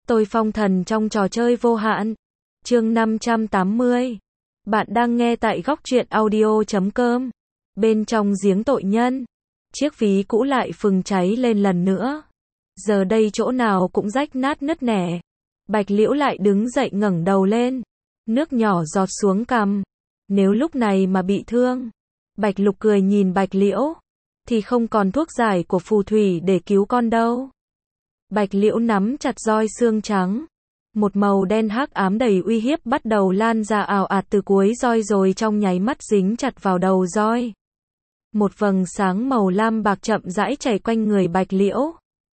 Tôi phong thần trong trò chơi vô hạn. Chương 580. Bạn đang nghe tại góc truyện audio.com. Bên trong giếng tội nhân, chiếc ví cũ lại phừng cháy lên lần nữa. Giờ đây chỗ nào cũng rách nát nứt nẻ. Bạch Liễu lại đứng dậy ngẩng đầu lên. Nước nhỏ giọt xuống cằm. Nếu lúc này mà bị thương, Bạch Lục cười nhìn Bạch Liễu, thì không còn thuốc giải của phù thủy để cứu con đâu. Bạch Liễu nắm chặt roi xương trắng. Một màu đen hắc ám đầy uy hiếp bắt đầu lan ra ào ạt từ cuối roi rồi trong nháy mắt dính chặt vào đầu roi. Một vầng sáng màu lam bạc chậm rãi chảy quanh người Bạch Liễu.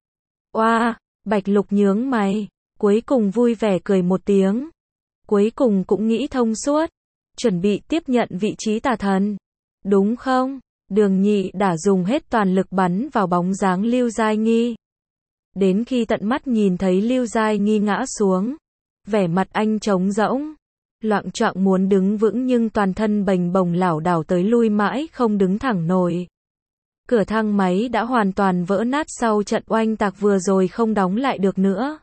Oa, Bạch Lục nhướng mày, cuối cùng vui vẻ cười một tiếng. Cuối cùng cũng nghĩ thông suốt, chuẩn bị tiếp nhận vị trí tà thần. Đúng không? Đường Nhị đã dùng hết toàn lực bắn vào bóng dáng Lưu Giai Nghi. Đến khi tận mắt nhìn thấy Lưu Giai Nghi ngã xuống, vẻ mặt anh trống rỗng, loạng choạng muốn đứng vững nhưng toàn thân bềnh bồng lảo đảo tới lui mãi không đứng thẳng nổi. Cửa thang máy đã hoàn toàn vỡ nát sau trận oanh tạc vừa rồi không đóng lại được nữa.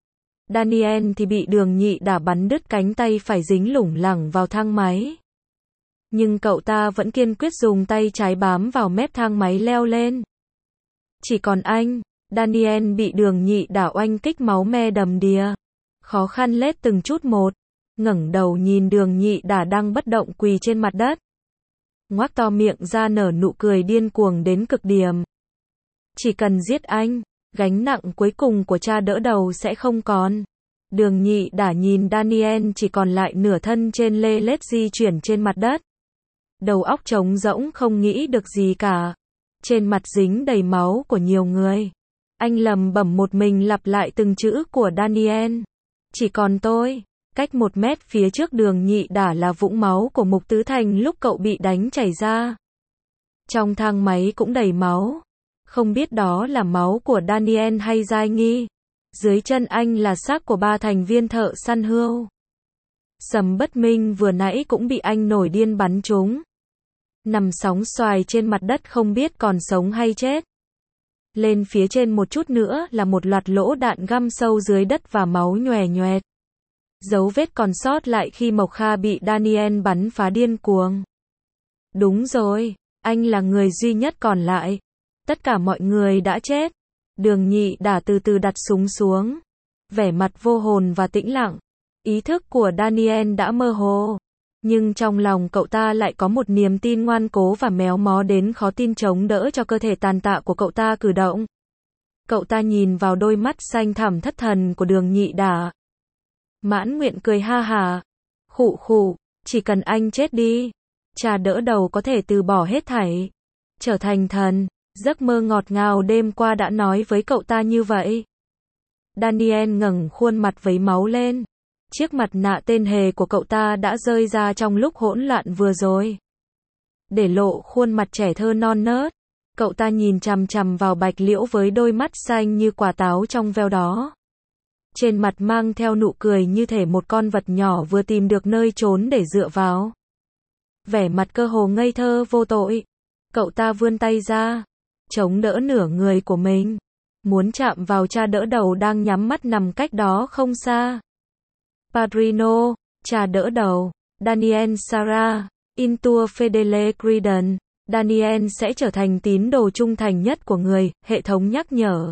Daniel thì bị Đường Nhị đã bắn đứt cánh tay phải dính lủng lẳng vào thang máy. Nhưng cậu ta vẫn kiên quyết dùng tay trái bám vào mép thang máy leo lên. Chỉ còn anh, Daniel bị Đường Nhị đã oanh kích máu me đầm đìa. Khó khăn lết từng chút một, ngẩng đầu nhìn Đường Nhị đã đang bất động quỳ trên mặt đất. Ngoác to miệng ra nở nụ cười điên cuồng đến cực điểm. Chỉ cần giết anh, gánh nặng cuối cùng của cha đỡ đầu sẽ không còn. Đường Nhị đã nhìn Daniel chỉ còn lại nửa thân trên lê lết di chuyển trên mặt đất. Đầu óc trống rỗng không nghĩ được gì cả. Trên mặt dính đầy máu của nhiều người. Anh lẩm bẩm một mình lặp lại từng chữ của Daniel. Chỉ còn tôi. Cách 1 mét phía trước Đường Nhị đã là vũng máu của Mục Tứ Thành lúc cậu bị đánh chảy ra. Trong thang máy cũng đầy máu. Không biết đó là máu của Daniel hay Giai Nghi. Dưới chân anh là xác của 3 thành viên thợ săn hươu. Sầm Bất Minh vừa nãy cũng bị anh nổi điên bắn trúng. Nằm sóng xoài trên mặt đất không biết còn sống hay chết. Lên phía trên một chút nữa là một loạt lỗ đạn găm sâu dưới đất và máu nhòe nhòe. Dấu vết còn sót lại khi Mộc Kha bị Daniel bắn phá điên cuồng. Đúng rồi, anh là người duy nhất còn lại. Tất cả mọi người đã chết. Đường Nhị đã từ từ đặt súng xuống. Vẻ mặt vô hồn và tĩnh lặng. Ý thức của Daniel đã mơ hồ. Nhưng trong lòng cậu ta lại có một niềm tin ngoan cố và méo mó đến khó tin chống đỡ cho cơ thể tàn tạ của cậu ta cử động. Cậu ta nhìn vào đôi mắt xanh thẳm thất thần của Đường Nhị đã. Mãn nguyện cười ha hả. Khụ khụ, chỉ cần anh chết đi. Cha đỡ đầu có thể từ bỏ hết thảy. Trở thành thần. Giấc mơ ngọt ngào đêm qua đã nói với cậu ta như vậy. Daniel ngẩng khuôn mặt vấy máu lên. Chiếc mặt nạ tên hề của cậu ta đã rơi ra trong lúc hỗn loạn vừa rồi. Để lộ khuôn mặt trẻ thơ non nớt. Cậu ta nhìn chằm chằm vào Bạch Liễu với đôi mắt xanh như quả táo trong veo đó. Trên mặt mang theo nụ cười như thể một con vật nhỏ vừa tìm được nơi trốn để dựa vào. Vẻ mặt cơ hồ ngây thơ vô tội. Cậu ta vươn tay ra, chống đỡ nửa người của mình. Muốn chạm vào cha đỡ đầu đang nhắm mắt nằm cách đó không xa. Padrino, cha đỡ đầu, Daniel Sara, Intua Fedele Creedon. Daniel sẽ trở thành tín đồ trung thành nhất của người, hệ thống nhắc nhở.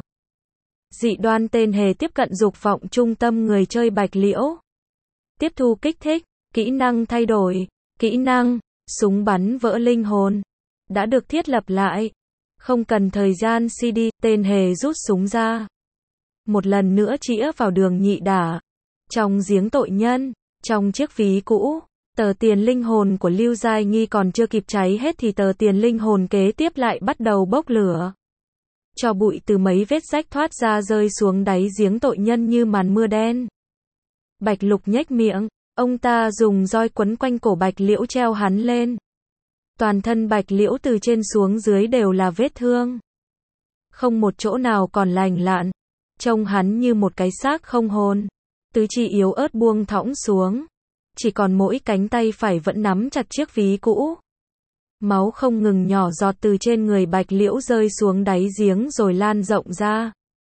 Dị đoan tên hề tiếp cận dục vọng trung tâm người chơi Bạch Liễu. Tiếp thu kích thích, kỹ năng thay đổi, kỹ năng, súng bắn vỡ linh hồn. Đã được thiết lập lại. Không cần thời gian CD, tên hề rút súng ra. Một lần nữa chĩa vào Đường Nhị đã. Trong giếng tội nhân, trong chiếc ví cũ, tờ tiền linh hồn của Lưu Giai Nghi còn chưa kịp cháy hết thì tờ tiền linh hồn kế tiếp lại bắt đầu bốc lửa. Tro bụi từ mấy vết rách thoát ra rơi xuống đáy giếng tội nhân như màn mưa đen. Bạch Lục nhếch miệng, ông ta dùng roi quấn quanh cổ Bạch Liễu treo hắn lên. Toàn thân Bạch Liễu từ trên xuống dưới đều là vết thương. Không một chỗ nào còn lành lặn. Trông hắn như một cái xác không hồn. Tứ chi yếu ớt buông thõng xuống. Chỉ còn mỗi cánh tay phải vẫn nắm chặt chiếc ví cũ. Máu không ngừng nhỏ giọt từ trên người Bạch Liễu rơi xuống đáy giếng rồi lan rộng ra.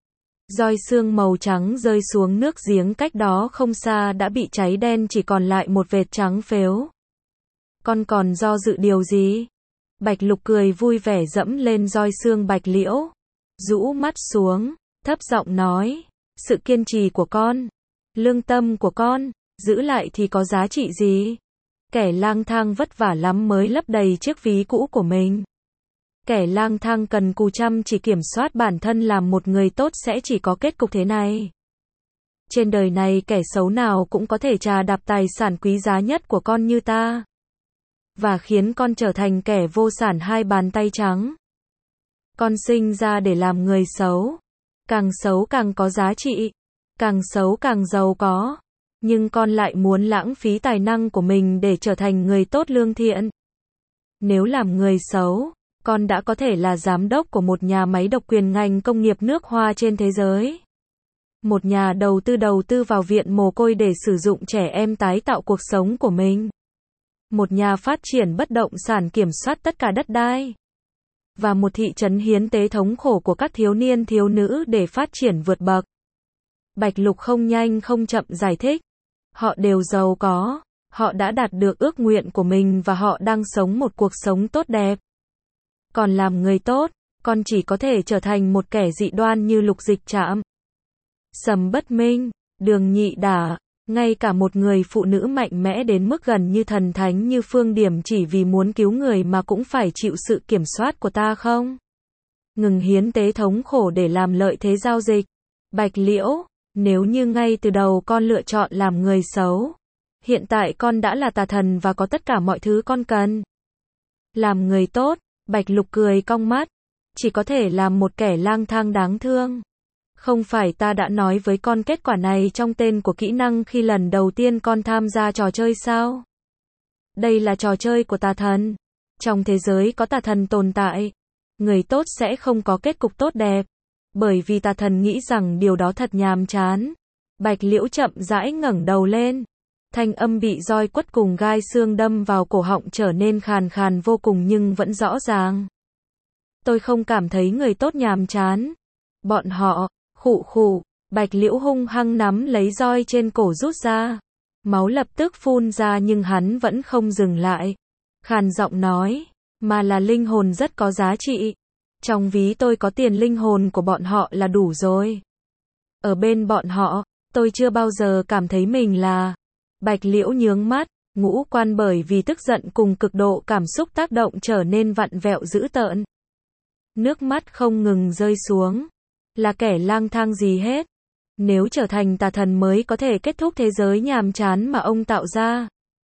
Roi xương màu trắng rơi xuống nước giếng cách đó không xa đã bị cháy đen chỉ còn lại một vệt trắng phếu. Con còn do dự điều gì? Bạch Lục cười vui vẻ dẫm lên roi xương Bạch Liễu. Rũ mắt xuống, thấp giọng nói. Sự kiên trì của con, lương tâm của con, giữ lại thì có giá trị gì? Kẻ lang thang vất vả lắm mới lấp đầy chiếc ví cũ của mình. Kẻ lang thang cần cù chăm chỉ kiểm soát bản thân làm một người tốt sẽ chỉ có kết cục thế này. Trên đời này kẻ xấu nào cũng có thể trà đạp tài sản quý giá nhất của con như ta. Và khiến con trở thành kẻ vô sản hai bàn tay trắng. Con sinh ra để làm người xấu. Càng xấu càng có giá trị. Càng xấu càng giàu có. Nhưng con lại muốn lãng phí tài năng của mình để trở thành người tốt lương thiện. Nếu làm người xấu, con đã có thể là giám đốc của một nhà máy độc quyền ngành công nghiệp nước hoa trên thế giới. Một nhà đầu tư vào viện mồ côi để sử dụng trẻ em tái tạo cuộc sống của mình. Một nhà phát triển bất động sản kiểm soát tất cả đất đai. Và một thị trấn hiến tế thống khổ của các thiếu niên thiếu nữ để phát triển vượt bậc. Bạch Lục không nhanh không chậm giải thích. Họ đều giàu có, họ đã đạt được ước nguyện của mình và họ đang sống một cuộc sống tốt đẹp. Còn làm người tốt, con chỉ có thể trở thành một kẻ dị đoan như Lục Dịch Trạm, Sầm Bất Minh, Đường Nhị Đả, ngay cả một người phụ nữ mạnh mẽ đến mức gần như thần thánh như Phương Điểm chỉ vì muốn cứu người mà cũng phải chịu sự kiểm soát của ta không? Ngừng hiến tế thống khổ để làm lợi thế giao dịch. Bạch Liễu, nếu như ngay từ đầu con lựa chọn làm người xấu, hiện tại con đã là tà thần và có tất cả mọi thứ con cần. Làm người tốt, Bạch Lục cười cong mắt, chỉ có thể làm một kẻ lang thang đáng thương. Không phải ta đã nói với con kết quả này trong tên của kỹ năng khi lần đầu tiên con tham gia trò chơi sao? Đây là trò chơi của tà thần. Trong thế giới có tà thần tồn tại, người tốt sẽ không có kết cục tốt đẹp. Bởi vì tà thần nghĩ rằng điều đó thật nhàm chán. Bạch Liễu chậm rãi ngẩng đầu lên. Thanh âm bị roi quất cùng gai xương đâm vào cổ họng trở nên khàn khàn vô cùng nhưng vẫn rõ ràng. Tôi không cảm thấy người tốt nhàm chán. Bọn họ, khụ khụ, Bạch Liễu hung hăng nắm lấy roi trên cổ rút ra. Máu lập tức phun ra nhưng hắn vẫn không dừng lại. Khàn giọng nói, mà là linh hồn rất có giá trị. Trong ví tôi có tiền linh hồn của bọn họ là đủ rồi. Ở bên bọn họ, tôi chưa bao giờ cảm thấy mình là. Bạch Liễu nhướng mắt, ngũ quan bởi vì tức giận cùng cực độ cảm xúc tác động trở nên vặn vẹo dữ tợn. Nước mắt không ngừng rơi xuống. Là kẻ lang thang gì hết. Nếu trở thành tà thần mới có thể kết thúc thế giới nhàm chán mà ông tạo ra.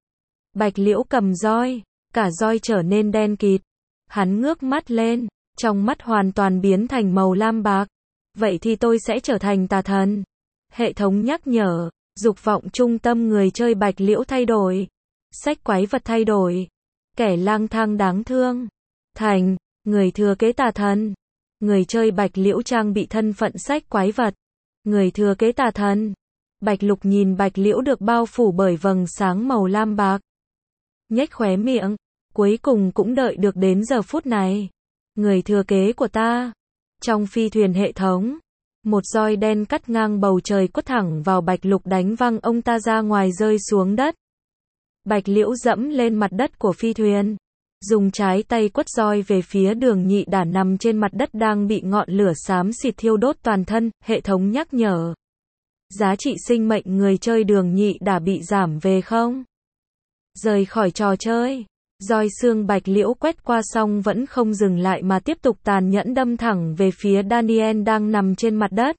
Bạch Liễu cầm roi, cả roi trở nên đen kịt. Hắn ngước mắt lên, trong mắt hoàn toàn biến thành màu lam bạc. Vậy thì tôi sẽ trở thành tà thần. Hệ thống nhắc nhở, dục vọng trung tâm người chơi Bạch Liễu thay đổi. Sách quái vật thay đổi. Kẻ lang thang đáng thương. Thành, người thừa kế tà thần. Người chơi Bạch Liễu trang bị thân phận sách quái vật. Người thừa kế tà thần. Bạch Lục nhìn Bạch Liễu được bao phủ bởi vầng sáng màu lam bạc. Nhếch khóe miệng. Cuối cùng cũng đợi được đến giờ phút này. Người thừa kế của ta. Trong phi thuyền hệ thống. Một roi đen cắt ngang bầu trời quất thẳng vào Bạch Lục đánh văng ông ta ra ngoài rơi xuống đất. Bạch Liễu dẫm lên mặt đất của phi thuyền. Dùng trái tay quất roi về phía Đường Nhị Đả nằm trên mặt đất đang bị ngọn lửa xám xịt thiêu đốt toàn thân, hệ thống nhắc nhở. Giá trị sinh mệnh người chơi Đường Nhị Đả bị giảm về không? Rời khỏi trò chơi. Roi xương Bạch Liễu quét qua xong vẫn không dừng lại mà tiếp tục tàn nhẫn đâm thẳng về phía Daniel đang nằm trên mặt đất.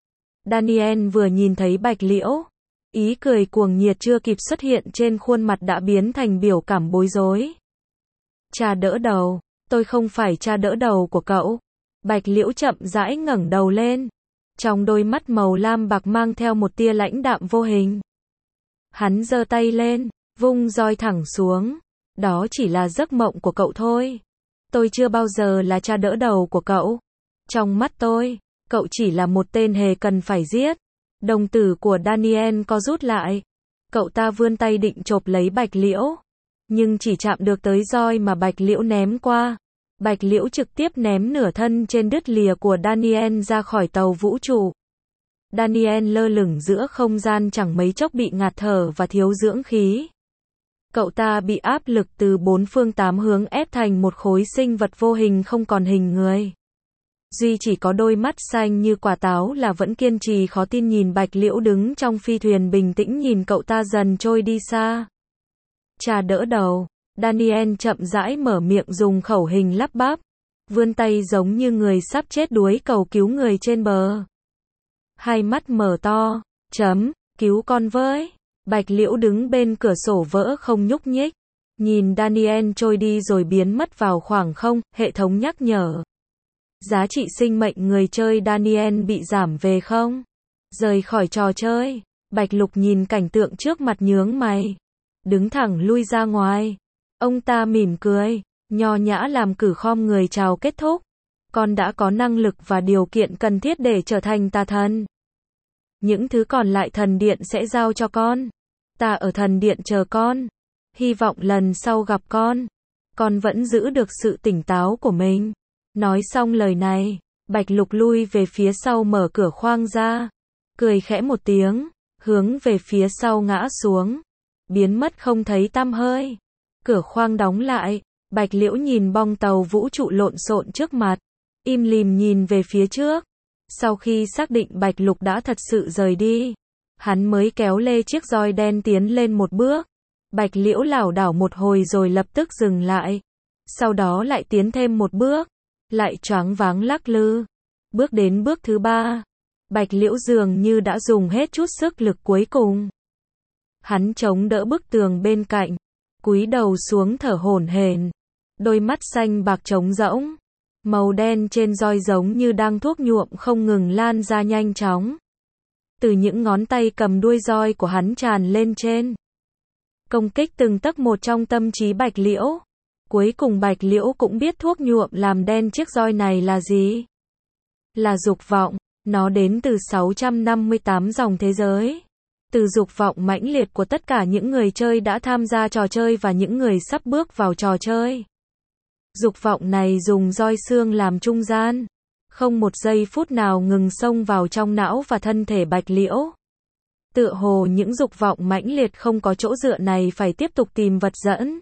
Daniel vừa nhìn thấy Bạch Liễu. Ý cười cuồng nhiệt chưa kịp xuất hiện trên khuôn mặt đã biến thành biểu cảm bối rối. Cha đỡ đầu, tôi không phải cha đỡ đầu của cậu. Bạch Liễu chậm rãi ngẩng đầu lên. Trong đôi mắt màu lam bạc mang theo một tia lãnh đạm vô hình. Hắn giơ tay lên, vung roi thẳng xuống. Đó chỉ là giấc mộng của cậu thôi. Tôi chưa bao giờ là cha đỡ đầu của cậu. Trong mắt tôi, cậu chỉ là một tên hề cần phải giết. Đồng tử của Daniel co rút lại. Cậu ta vươn tay định chộp lấy Bạch Liễu. Nhưng chỉ chạm được tới roi mà Bạch Liễu ném qua. Bạch Liễu trực tiếp ném nửa thân trên đứt lìa của Daniel ra khỏi tàu vũ trụ. Daniel lơ lửng giữa không gian chẳng mấy chốc bị ngạt thở và thiếu dưỡng khí. Cậu ta bị áp lực từ bốn phương tám hướng ép thành một khối sinh vật vô hình không còn hình người. Duy chỉ có đôi mắt xanh như quả táo là vẫn kiên trì khó tin nhìn Bạch Liễu đứng trong phi thuyền bình tĩnh nhìn cậu ta dần trôi đi xa. Trà đỡ đầu, Daniel chậm rãi mở miệng dùng khẩu hình lắp bắp, vươn tay giống như người sắp chết đuối cầu cứu người trên bờ. Hai mắt mở to, cứu con với. Bạch Liễu đứng bên cửa sổ vỡ không nhúc nhích, nhìn Daniel trôi đi rồi biến mất vào khoảng không, hệ thống nhắc nhở. Giá trị sinh mệnh người chơi Daniel bị giảm về không. Rời khỏi trò chơi, Bạch Lục nhìn cảnh tượng trước mặt nhướng mày, đứng thẳng lui ra ngoài. Ông ta mỉm cười, nho nhã làm cử khom người chào kết thúc. Con đã có năng lực và điều kiện cần thiết để trở thành tà thần. Những thứ còn lại thần điện sẽ giao cho con. Ta ở thần điện chờ con. Hy vọng lần sau gặp con vẫn giữ được sự tỉnh táo của mình. Nói xong lời này, Bạch Lục lui về phía sau mở cửa khoang ra. Cười khẽ một tiếng, hướng về phía sau ngã xuống. Biến mất không thấy tăm hơi. Cửa khoang đóng lại, Bạch Liễu nhìn bong tàu vũ trụ lộn xộn trước mặt. Im lìm nhìn về phía trước. Sau khi xác định Bạch Lục đã thật sự rời đi, hắn mới kéo lê chiếc roi đen tiến lên một bước. Bạch Liễu lảo đảo một hồi rồi lập tức dừng lại. Sau đó lại tiến thêm một bước, lại choáng váng lắc lư. Bước đến bước thứ 3, Bạch Liễu dường như đã dùng hết chút sức lực cuối cùng. Hắn chống đỡ bức tường bên cạnh, cúi đầu xuống thở hổn hển, đôi mắt xanh bạc trống rỗng. Màu đen trên roi giống như đang thuốc nhuộm không ngừng lan ra nhanh chóng. Từ những ngón tay cầm đuôi roi của hắn tràn lên trên. Công kích từng tấc một trong tâm trí Bạch Liễu. Cuối cùng Bạch Liễu cũng biết thuốc nhuộm làm đen chiếc roi này là gì. Là dục vọng. Nó đến từ 658 dòng thế giới. Từ dục vọng mãnh liệt của tất cả những người chơi đã tham gia trò chơi và những người sắp bước vào trò chơi. Dục vọng này dùng roi xương làm trung gian. Không một giây phút nào ngừng xông vào trong não và thân thể Bạch Liễu. Tựa hồ những dục vọng mãnh liệt không có chỗ dựa này phải tiếp tục tìm vật dẫn.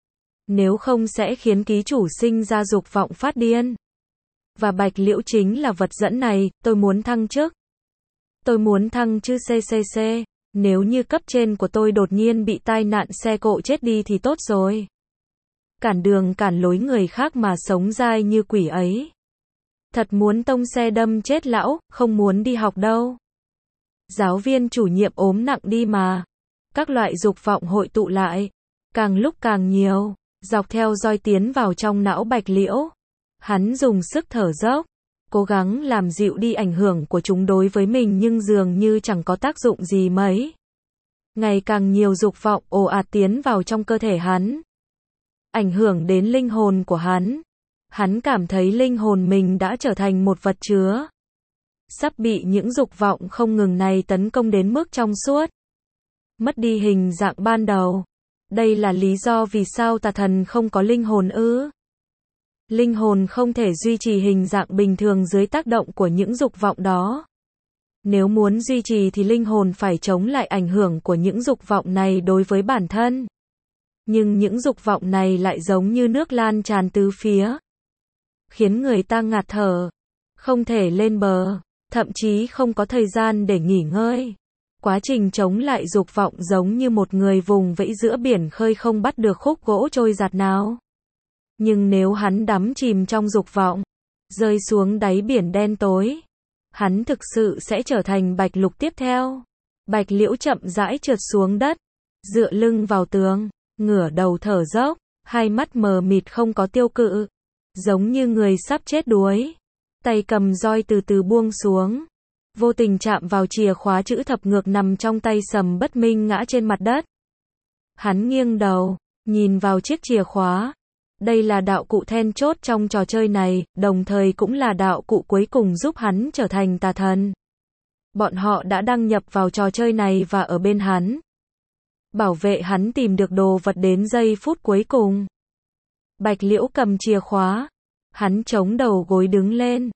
Nếu không sẽ khiến ký chủ sinh ra dục vọng phát điên. Và Bạch Liễu chính là vật dẫn này. Tôi muốn thăng chức. Tôi muốn thăng chứ CCC. Nếu như cấp trên của tôi đột nhiên bị tai nạn xe cộ chết đi thì tốt rồi. Cản đường cản lối người khác mà sống dai như quỷ ấy. Thật muốn tông xe đâm chết lão, không muốn đi học đâu. Giáo viên chủ nhiệm ốm nặng đi mà. Các loại dục vọng hội tụ lại, càng lúc càng nhiều, dọc theo roi tiến vào trong não Bạch Liễu. Hắn dùng sức thở dốc, cố gắng làm dịu đi ảnh hưởng của chúng đối với mình nhưng dường như chẳng có tác dụng gì mấy. Ngày càng nhiều dục vọng ồ ạt tiến vào trong cơ thể hắn. Ảnh hưởng đến linh hồn của hắn. Hắn cảm thấy linh hồn mình đã trở thành một vật chứa. Sắp bị những dục vọng không ngừng này tấn công đến mức trong suốt. Mất đi hình dạng ban đầu. Đây là lý do vì sao tà thần không có linh hồn ư? Linh hồn không thể duy trì hình dạng bình thường dưới tác động của những dục vọng đó. Nếu muốn duy trì thì linh hồn phải chống lại ảnh hưởng của những dục vọng này đối với bản thân. Nhưng những dục vọng này lại giống như nước lan tràn tứ phía, khiến người ta ngạt thở, không thể lên bờ, thậm chí không có thời gian để nghỉ ngơi. Quá trình chống lại dục vọng giống như một người vùng vẫy giữa biển khơi không bắt được khúc gỗ trôi giạt nào. Nhưng nếu hắn đắm chìm trong dục vọng, rơi xuống đáy biển đen tối, hắn thực sự sẽ trở thành Bạch Lục tiếp theo. Bạch Liễu chậm rãi trượt xuống đất, dựa lưng vào tường, ngửa đầu thở dốc, hai mắt mờ mịt không có tiêu cự, giống như người sắp chết đuối. Tay cầm roi từ từ buông xuống, vô tình chạm vào chìa khóa chữ thập ngược nằm trong tay Sầm Bất Minh ngã trên mặt đất. Hắn nghiêng đầu, nhìn vào chiếc chìa khóa. Đây là đạo cụ then chốt trong trò chơi này, đồng thời cũng là đạo cụ cuối cùng giúp hắn trở thành tà thần. Bọn họ đã đăng nhập vào trò chơi này và ở bên hắn, bảo vệ hắn tìm được đồ vật đến giây phút cuối cùng. Bạch Liễu cầm chìa khóa, hắn chống đầu gối đứng lên,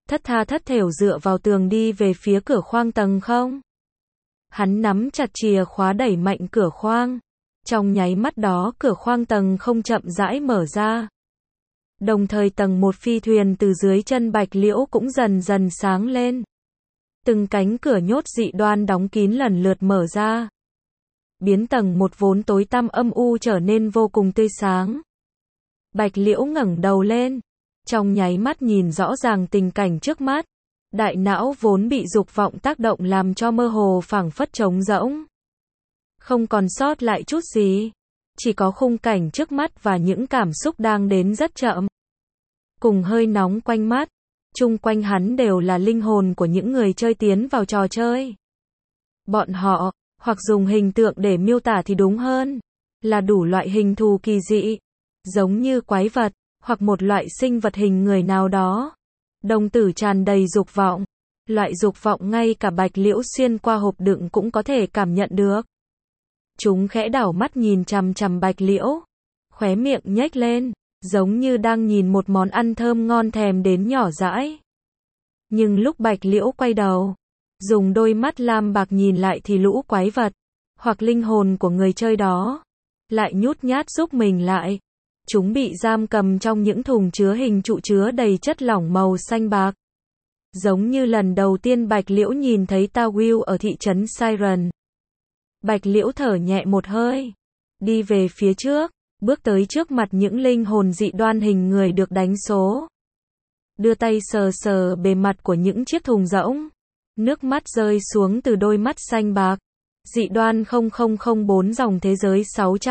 thất tha thất thểu dựa vào tường đi về phía cửa khoang tầng không. Hắn nắm chặt chìa khóa đẩy mạnh cửa khoang. Trong nháy mắt đó cửa khoang tầng không chậm rãi mở ra. Đồng thời tầng 1 phi thuyền từ dưới chân Bạch Liễu cũng dần dần sáng lên. Từng cánh cửa nhốt dị đoan đóng kín lần lượt mở ra. Biến tầng 1 vốn tối tăm âm u trở nên vô cùng tươi sáng. Bạch Liễu ngẩng đầu lên. Trong nháy mắt nhìn rõ ràng tình cảnh trước mắt. Đại não vốn bị dục vọng tác động làm cho mơ hồ phảng phất trống rỗng. Không còn sót lại chút gì. Chỉ có khung cảnh trước mắt và những cảm xúc đang đến rất chậm. Cùng hơi nóng quanh mắt. Chung quanh hắn đều là linh hồn của những người chơi tiến vào trò chơi. Bọn họ, hoặc dùng hình tượng để miêu tả thì đúng hơn, là đủ loại hình thù kỳ dị, giống như quái vật, hoặc một loại sinh vật hình người nào đó. Đồng tử tràn đầy dục vọng. Loại dục vọng ngay cả Bạch Liễu xuyên qua hộp đựng cũng có thể cảm nhận được. Chúng khẽ đảo mắt nhìn chằm chằm Bạch Liễu. Khóe miệng nhếch lên, giống như đang nhìn một món ăn thơm ngon thèm đến nhỏ dãi. Nhưng lúc Bạch Liễu quay đầu, dùng đôi mắt lam bạc nhìn lại thì lũ quái vật, hoặc linh hồn của người chơi đó, lại nhút nhát rúc mình lại. Chúng bị giam cầm trong những thùng chứa hình trụ chứa đầy chất lỏng màu xanh bạc. Giống như lần đầu tiên Bạch Liễu nhìn thấy Ta Will ở thị trấn Siren. Bạch Liễu thở nhẹ một hơi, đi về phía trước, bước tới trước mặt những linh hồn dị đoan hình người được đánh số. Đưa tay sờ sờ bề mặt của những chiếc thùng rỗng. Nước mắt rơi xuống từ đôi mắt xanh bạc. Dị đoan 0004 dòng thế giới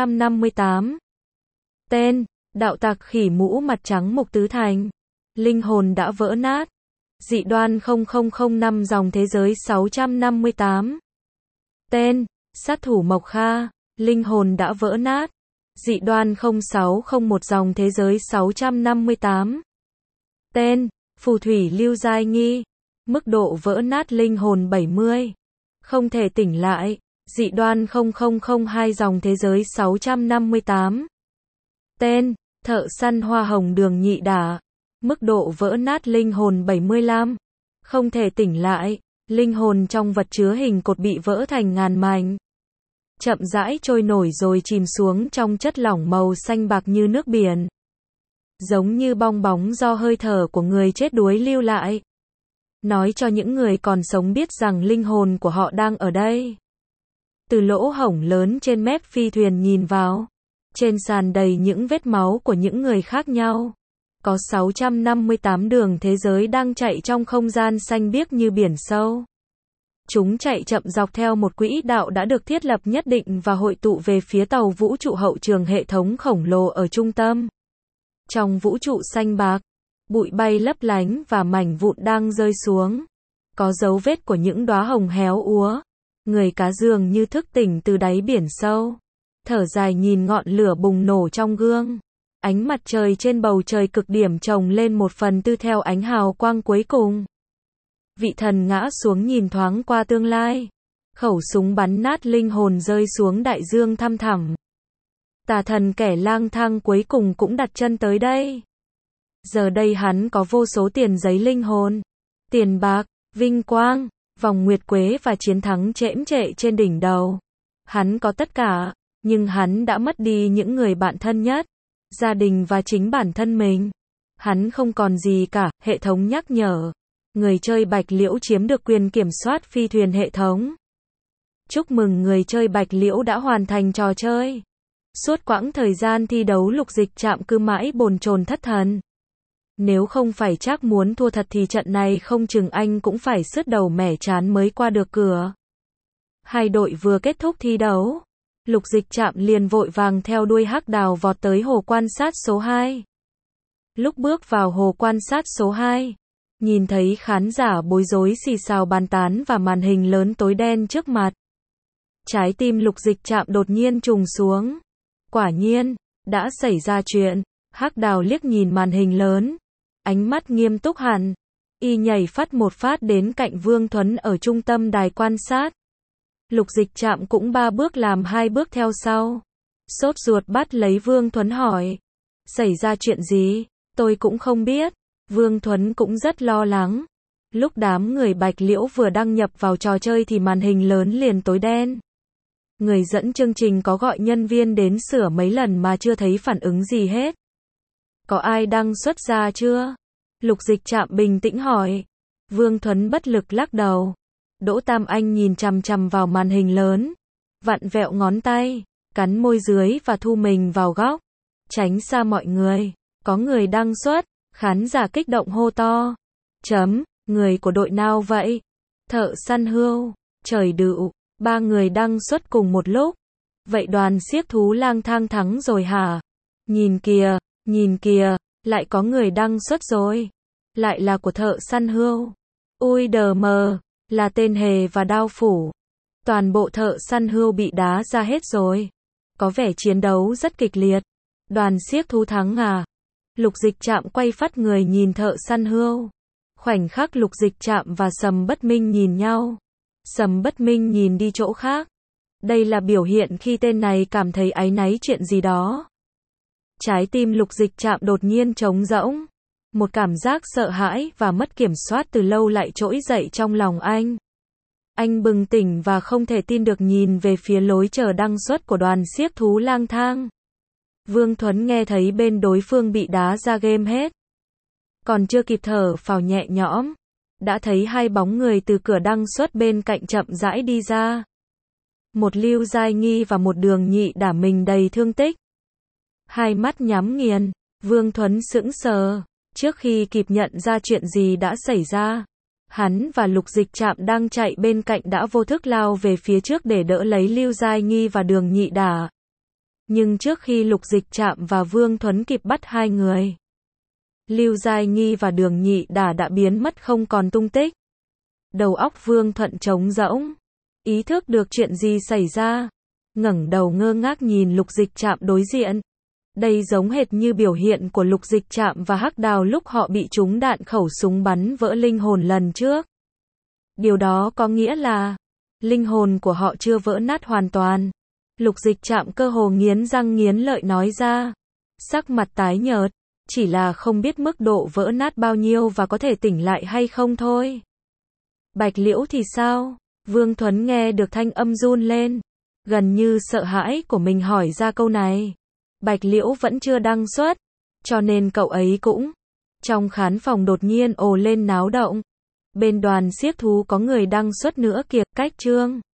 658. Tên, đạo tặc khỉ mũ mặt trắng Mục Tứ Thành. Linh hồn đã vỡ nát. Dị đoan 0005 dòng thế giới 658. Tên, sát thủ Mộc Kha. Linh hồn đã vỡ nát. Dị đoan 0601 dòng thế giới 658. Tên, phù thủy Lưu Giai Nghi. Mức độ vỡ nát linh hồn 70. Không thể tỉnh lại. Dị đoan 0002 dòng thế giới 658. Tên, thợ săn hoa hồng Đường Nhị Đả. Mức độ vỡ nát linh hồn 75. Không thể tỉnh lại. Linh hồn trong vật chứa hình cột bị vỡ thành ngàn mảnh. Chậm rãi trôi nổi rồi chìm xuống trong chất lỏng màu xanh bạc như nước biển. Giống như bong bóng do hơi thở của người chết đuối lưu lại. Nói cho những người còn sống biết rằng linh hồn của họ đang ở đây. Từ lỗ hổng lớn trên mép phi thuyền nhìn vào. Trên sàn đầy những vết máu của những người khác nhau. Có 658 đường thế giới đang chạy trong không gian xanh biếc như biển sâu. Chúng chạy chậm dọc theo một quỹ đạo đã được thiết lập nhất định và hội tụ về phía tàu vũ trụ hậu trường hệ thống khổng lồ ở trung tâm. Trong vũ trụ xanh bạc, bụi bay lấp lánh và mảnh vụn đang rơi xuống. Có dấu vết của những đóa hồng héo úa. Người cá dường như thức tỉnh từ đáy biển sâu. Thở dài nhìn ngọn lửa bùng nổ trong gương. Ánh mặt trời trên bầu trời cực điểm chồng lên một phần tư theo ánh hào quang cuối cùng. Vị thần ngã xuống nhìn thoáng qua tương lai. Khẩu súng bắn nát linh hồn rơi xuống đại dương thăm thẳm. Tà thần kẻ lang thang cuối cùng cũng đặt chân tới đây. Giờ đây hắn có vô số tiền giấy linh hồn, tiền bạc, vinh quang, vòng nguyệt quế và chiến thắng chễm chệ trên đỉnh đầu. Hắn có tất cả, nhưng hắn đã mất đi những người bạn thân nhất, gia đình và chính bản thân mình. Hắn không còn gì cả, hệ thống nhắc nhở. Người chơi Bạch Liễu chiếm được quyền kiểm soát phi thuyền hệ thống. Chúc mừng người chơi Bạch Liễu đã hoàn thành trò chơi. Suốt quãng thời gian thi đấu Lục Dịch Trạm cứ mãi bồn chồn thất thần. Nếu không phải chắc muốn thua thật thì trận này không chừng anh cũng phải sứt đầu mẻ trán mới qua được cửa. Hai đội vừa kết thúc thi đấu. Lục Dịch Trạm liền vội vàng theo đuôi Hắc Đào vọt tới hồ quan sát số 2. Lúc bước vào hồ quan sát số 2, nhìn thấy khán giả bối rối xì xào bàn tán và màn hình lớn tối đen trước mặt. Trái tim Lục Dịch Trạm đột nhiên trùng xuống. Quả nhiên, đã xảy ra chuyện. Hắc Đào liếc nhìn màn hình lớn, ánh mắt nghiêm túc hẳn. Y nhảy phát một phát đến cạnh Vương Thuấn ở trung tâm đài quan sát. Lục Dịch Trạm cũng 3 bước làm 2 bước theo sau. Sốt ruột bắt lấy Vương Thuấn hỏi. Xảy ra chuyện gì? Tôi cũng không biết. Vương Thuấn cũng rất lo lắng. Lúc đám người Bạch Liễu vừa đăng nhập vào trò chơi thì màn hình lớn liền tối đen. Người dẫn chương trình có gọi nhân viên đến sửa mấy lần mà chưa thấy phản ứng gì hết. Có ai đăng xuất ra chưa? Lục Dịch Trạm bình tĩnh hỏi. Vương Thuấn bất lực lắc đầu. Đỗ Tam Anh nhìn chằm chằm vào màn hình lớn, vặn vẹo ngón tay, cắn môi dưới và thu mình vào góc, tránh xa mọi người. Có người đăng xuất, khán giả kích động hô to. Người của đội nào vậy? Thợ săn hươu, trời đựu, 3 người đăng xuất cùng một lúc. Vậy đoàn xiếc thú lang thang thắng rồi hả? Nhìn kìa, lại có người đăng xuất rồi. Lại là của thợ săn hươu. Ui đờ mờ, là tên Hề và Đao Phủ. Toàn bộ thợ săn hươu bị đá ra hết rồi. Có vẻ chiến đấu rất kịch liệt. Đoàn xiếc thú thắng à? Lục Dịch Trạm quay phát người nhìn thợ săn hươu. Khoảnh khắc Lục Dịch Trạm và Sầm Bất Minh nhìn nhau. Sầm Bất Minh nhìn đi chỗ khác. Đây là biểu hiện khi tên này cảm thấy áy náy chuyện gì đó. Trái tim Lục Dịch Trạm đột nhiên trống rỗng. Một cảm giác sợ hãi và mất kiểm soát từ lâu lại trỗi dậy trong lòng anh. Anh bừng tỉnh và không thể tin được nhìn về phía lối chờ đăng xuất của đoàn xiếc thú lang thang. Vương Thuấn nghe thấy bên đối phương bị đá ra game hết. Còn chưa kịp thở phào nhẹ nhõm, đã thấy 2 bóng người từ cửa đăng xuất bên cạnh chậm rãi đi ra. Một Lưu Giai Nghi và một Đường Nhị Đả mình đầy thương tích. 2 mắt nhắm nghiền, Vương Thuấn sững sờ. Trước khi kịp nhận ra chuyện gì đã xảy ra, hắn và Lục Dịch Trạm đang chạy bên cạnh đã vô thức lao về phía trước để đỡ lấy Lưu Giai Nghi và Đường Nhị Đả. Nhưng trước khi Lục Dịch Trạm và Vương Thuấn kịp bắt 2 người, Lưu Giai Nghi và Đường Nhị Đả đã biến mất không còn tung tích. Đầu óc Vương Thuận trống rỗng, ý thức được chuyện gì xảy ra, ngẩng đầu ngơ ngác nhìn Lục Dịch Trạm đối diện. Đây giống hệt như biểu hiện của Lục Dịch Trạm và Hắc Đào lúc họ bị trúng đạn khẩu súng bắn vỡ linh hồn lần trước. Điều đó có nghĩa là linh hồn của họ chưa vỡ nát hoàn toàn. Lục Dịch Trạm cơ hồ nghiến răng nghiến lợi nói ra, sắc mặt tái nhợt, chỉ là không biết mức độ vỡ nát bao nhiêu và có thể tỉnh lại hay không thôi. Bạch Liễu thì sao? Vương Thuấn nghe được thanh âm run lên, gần như sợ hãi của mình hỏi ra câu này. Bạch Liễu vẫn chưa đăng xuất, cho nên cậu ấy cũng. Trong khán phòng đột nhiên ồ lên náo động. Bên đoàn xiếc thú có người đăng xuất nữa kìa, cách Trương